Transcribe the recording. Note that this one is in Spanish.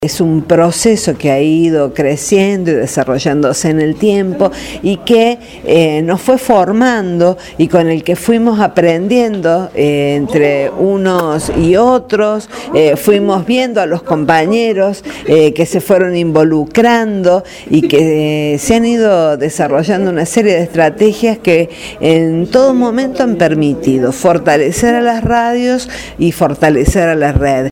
Es un proceso que ha ido creciendo y desarrollándose en el tiempo y que nos fue formando y con el que fuimos aprendiendo entre unos y otros, fuimos viendo a los compañeros que se fueron involucrando y que se han ido desarrollando una serie de estrategias que en todo momento han permitido fortalecer a las radios y fortalecer a la red.